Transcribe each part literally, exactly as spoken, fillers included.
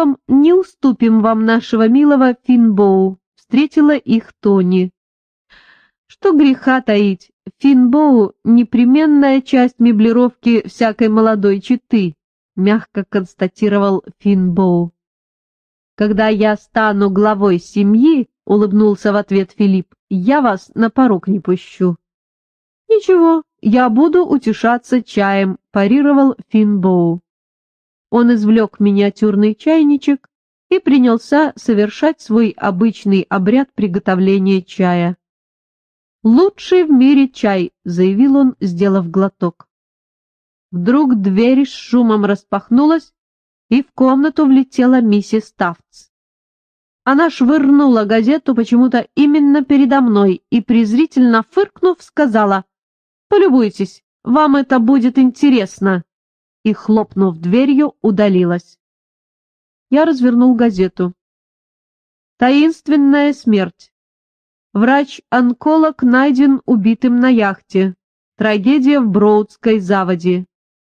Филиппом не уступим вам нашего милого Финбоу», — встретила их Тони. Что греха таить, Финбоу — непременная часть меблировки всякой молодой четы, — мягко констатировал Финбоу. «Когда я стану главой семьи, — улыбнулся в ответ Филипп, — я вас на порог не пущу». «Ничего, я буду утешаться чаем», — парировал Финбоу. Он извлек миниатюрный чайничек и принялся совершать свой обычный обряд приготовления чая. «Лучший в мире чай», — заявил он, сделав глоток. Вдруг дверь с шумом распахнулась, и в комнату влетела миссис Тафтс. Она швырнула газету почему-то именно передо мной и, презрительно фыркнув, сказала: «Полюбуйтесь, вам это будет интересно», и, хлопнув дверью, удалилась. Я развернул газету. «Таинственная смерть. Врач-онколог найден убитым на яхте. Трагедия в Броудской заводе».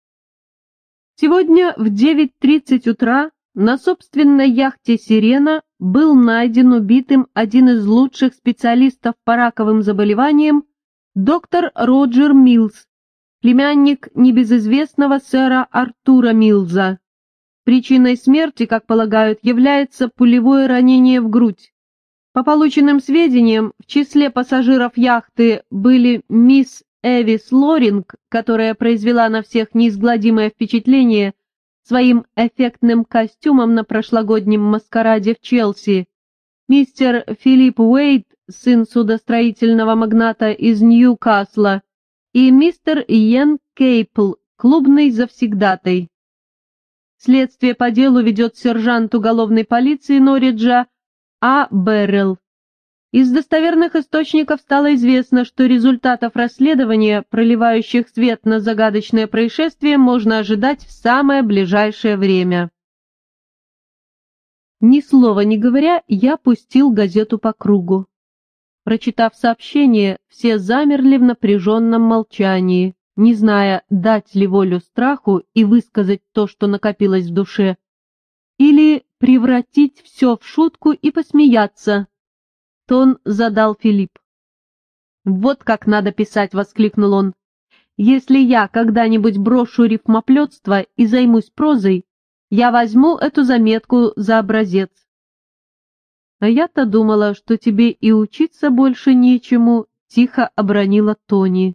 Сегодня в девять тридцать утра на собственной яхте «Сирена» был найден убитым один из лучших специалистов по раковым заболеваниям, доктор Роджер Милс, племянник небезызвестного сэра Артура Милза. Причиной смерти, как полагают, является пулевое ранение в грудь. По полученным сведениям, в числе пассажиров яхты были мисс Эвис Лоринг, которая произвела на всех неизгладимое впечатление своим эффектным костюмом на прошлогоднем маскараде в Челси, мистер Филипп Уэйт, сын судостроительного магната из Ньюкасла, и мистер Иен Кейпл, клубный завсегдатай. Следствие по делу ведет сержант уголовной полиции Норриджа А. Беррелл. Из достоверных источников стало известно, что результатов расследования, проливающих свет на загадочное происшествие, можно ожидать в самое ближайшее время. Ни слова не говоря, я пустил газету по кругу. Прочитав сообщение, все замерли в напряженном молчании, не зная, дать ли волю страху и высказать то, что накопилось в душе, или превратить все в шутку и посмеяться. Тон задал Филипп. «Вот как надо писать!» — воскликнул он. «Если я когда-нибудь брошу рифмоплетство и займусь прозой, я возьму эту заметку за образец». «А я-то думала, что тебе и учиться больше нечему», — тихо обронила Тони.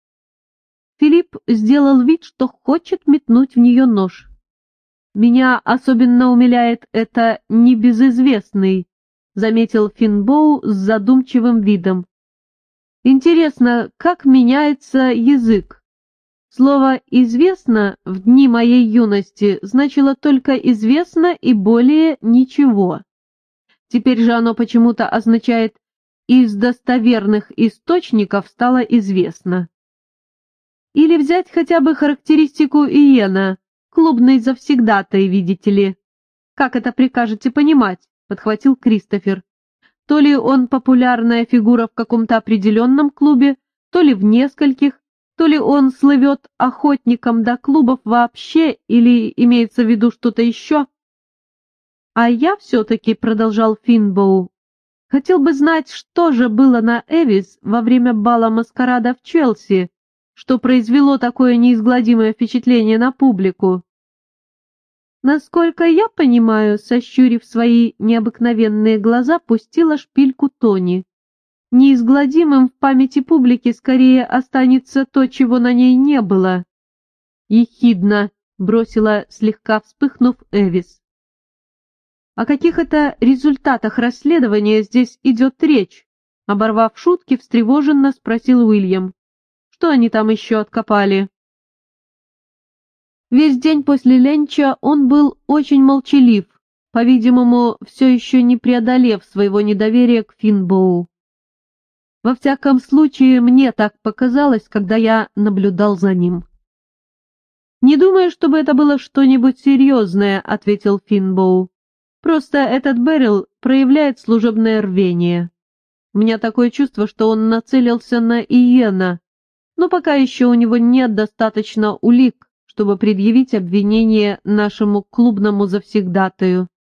Филипп сделал вид, что хочет метнуть в нее нож. «Меня особенно умиляет это небезызвестный», — заметил Финбоу с задумчивым видом. «Интересно, как меняется язык? Слово «известно» в дни моей юности значило только «известно» и более ничего. Теперь же оно почему-то означает «из достоверных источников стало известно». Или взять хотя бы характеристику Иена, клубный завсегдатай, видите ли. Как это прикажете понимать?» — подхватил Кристофер. «То ли он популярная фигура в каком-то определенном клубе, то ли в нескольких, то ли он слывет охотником до клубов вообще, или имеется в виду что-то еще?» «А я все-таки», — продолжал Финбоу, — «хотел бы знать, что же было на Эвис во время бала маскарада в Челси, что произвело такое неизгладимое впечатление на публику». «Насколько я понимаю», — сощурив свои необыкновенные глаза, пустила шпильку Тони. «Неизгладимым в памяти публики скорее останется то, чего на ней не было». «Ехидно», — бросила, слегка вспыхнув, Эвис. «О каких это результатах расследования здесь идет речь?» — оборвав шутки, встревоженно спросил Уильям. «Что они там еще откопали?» Весь день после ленча он был очень молчалив, по-видимому, все еще не преодолев своего недоверия к Финбоу. Во всяком случае, мне так показалось, когда я наблюдал за ним. «Не думаю, чтобы это было что-нибудь серьезное», — ответил Финбоу. «Просто этот Беррилл проявляет служебное рвение. У меня такое чувство, что он нацелился на Иена, но пока еще у него нет достаточно улик, чтобы предъявить обвинение нашему клубному завсегдатаю.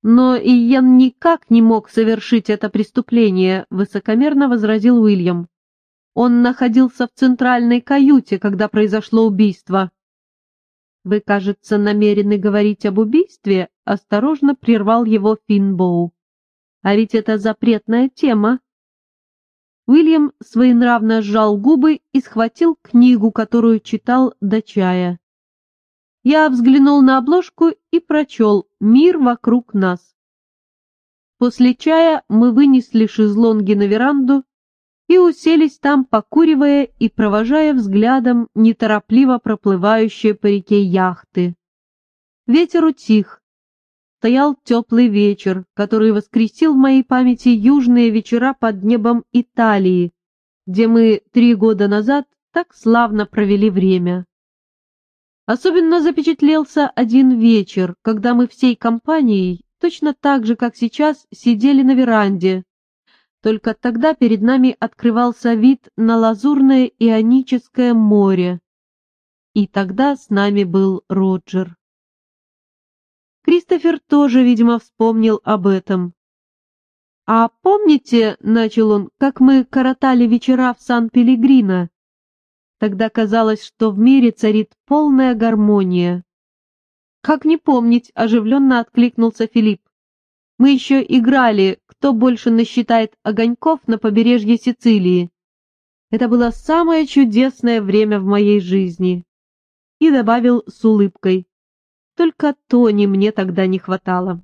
Но Иен никак не мог совершить это преступление, высокомерно возразил Уильям. Он находился в центральной каюте, когда произошло убийство. Вы, кажется, намерены говорить об убийстве, осторожно прервал его Финбоу. А ведь это запретная тема. Уильям своенравно сжал губы и схватил книгу, которую читал до чая. Я взглянул на обложку и прочел «Мир вокруг нас». После чая мы вынесли шезлонги на веранду и уселись там, покуривая и провожая взглядом неторопливо проплывающие по реке яхты. Ветер утих. Стоял теплый вечер, который воскресил в моей памяти южные вечера под небом Италии, где мы три года назад так славно провели время. Особенно запечатлелся один вечер, когда мы всей компанией, точно так же, как сейчас, сидели на веранде. Только тогда перед нами открывался вид на лазурное Ионическое море. И тогда с нами был Роджер. Кристофер тоже, видимо, вспомнил об этом. «А помните, — начал он, — как мы коротали вечера в Сан-Пелегрино? Тогда казалось, что в мире царит полная гармония». «Как не помнить?» — оживленно откликнулся Филипп. «Мы еще играли, кто больше насчитает огоньков на побережье Сицилии. Это было самое чудесное время в моей жизни». И добавил с улыбкой: «Только Тони мне тогда не хватало».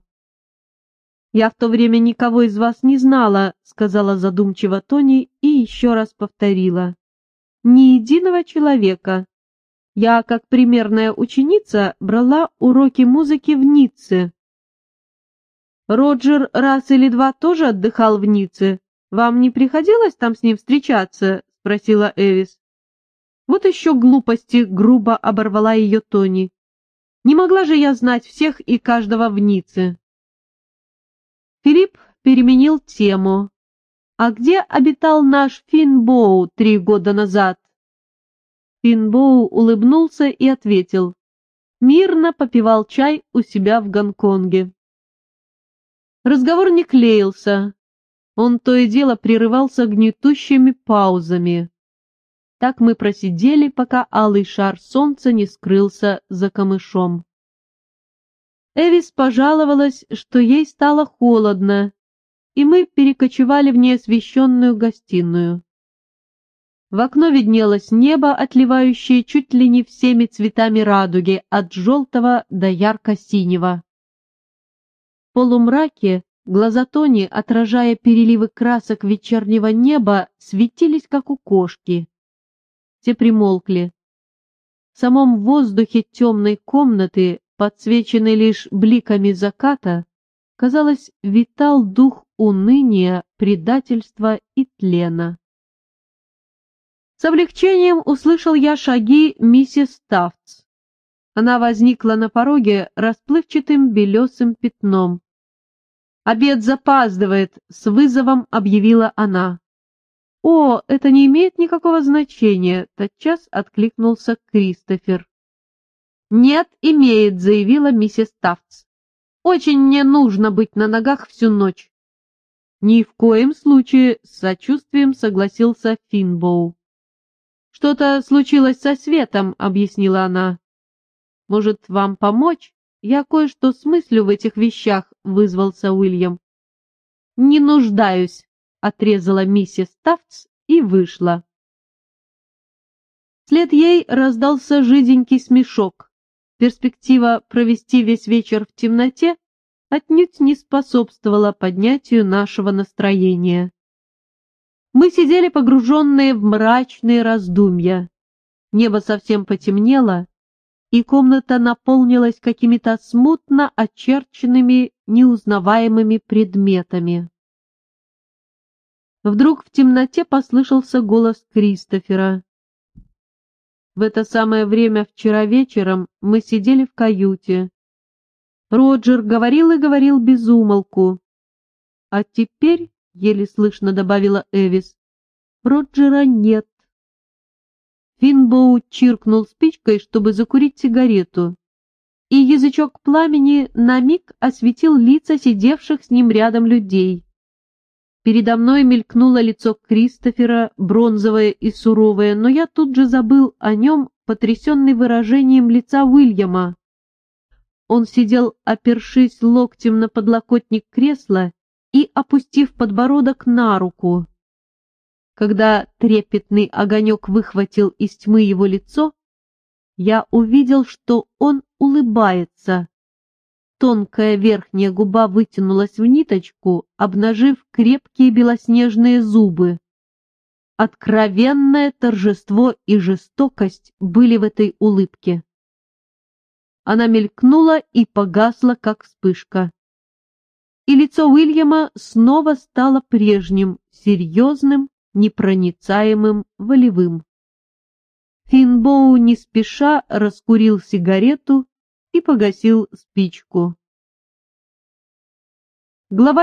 «Я в то время никого из вас не знала», — сказала задумчиво Тони и еще раз повторила. «Ни единого человека. Я, как примерная ученица, брала уроки музыки в Ницце». «Роджер раз или два тоже отдыхал в Ницце. Вам не приходилось там с ним встречаться?» — спросила Эвис. «Вот еще глупости», — грубо оборвала ее Тони. «Не могла же я знать всех и каждого в Ницце». Филипп переменил тему. «А где обитал наш Финбоу три года назад?» Финбоу улыбнулся и ответил: «Мирно попивал чай у себя в Гонконге». Разговор не клеился. Он то и дело прерывался гнетущими паузами. Так мы просидели, пока алый шар солнца не скрылся за камышом. Эвис пожаловалась, что ей стало холодно, и мы перекочевали в неосвещенную гостиную. В окно виднелось небо, отливающее чуть ли не всеми цветами радуги, от желтого до ярко-синего. В полумраке глаза Тони, отражая переливы красок вечернего неба, светились, как у кошки. Все примолкли. В самом воздухе темной комнаты, подсвеченный лишь бликами заката, казалось, витал дух уныния, предательства и тлена. С облегчением услышал я шаги миссис Тафтс. Она возникла на пороге расплывчатым белесым пятном. «Обед запаздывает», — с вызовом объявила она. «О, это не имеет никакого значения», — тотчас откликнулся Кристофер. «Нет, имеет», — заявила миссис Тафтс. «Очень мне нужно быть на ногах всю ночь». «Ни в коем случае», — с сочувствием согласился Финбоу. «Что-то случилось со светом», — объяснила она. «Может, вам помочь? Я кое-что смыслю в этих вещах», — вызвался Уильям. «Не нуждаюсь», — отрезала миссис Тафтс и вышла. Вслед ей раздался жиденький смешок. Перспектива провести весь вечер в темноте отнюдь не способствовала поднятию нашего настроения. Мы сидели погруженные в мрачные раздумья. Небо совсем потемнело, и комната наполнилась какими-то смутно очерченными, неузнаваемыми предметами. Вдруг в темноте послышался голос Кристофера. В это самое время вчера вечером мы сидели в каюте. Роджер говорил и говорил без умолку. А теперь, — еле слышно добавила Эвис, — Роджера нет. Финбоу чиркнул спичкой, чтобы закурить сигарету, и язычок пламени на миг осветил лица сидевших с ним рядом людей. Передо мной мелькнуло лицо Кристофера, бронзовое и суровое, но я тут же забыл о нем, потрясенный выражением лица Уильяма. Он сидел, опершись локтем на подлокотник кресла и опустив подбородок на руку. Когда трепетный огонек выхватил из тьмы его лицо, я увидел, что он улыбается. Тонкая верхняя губа вытянулась в ниточку, обнажив крепкие белоснежные зубы. Откровенное торжество и жестокость были в этой улыбке. Она мелькнула и погасла, как вспышка. И лицо Уильяма снова стало прежним, серьезным, непроницаемым, волевым. Финбоу не спеша раскурил сигарету и погасил спичку. Глава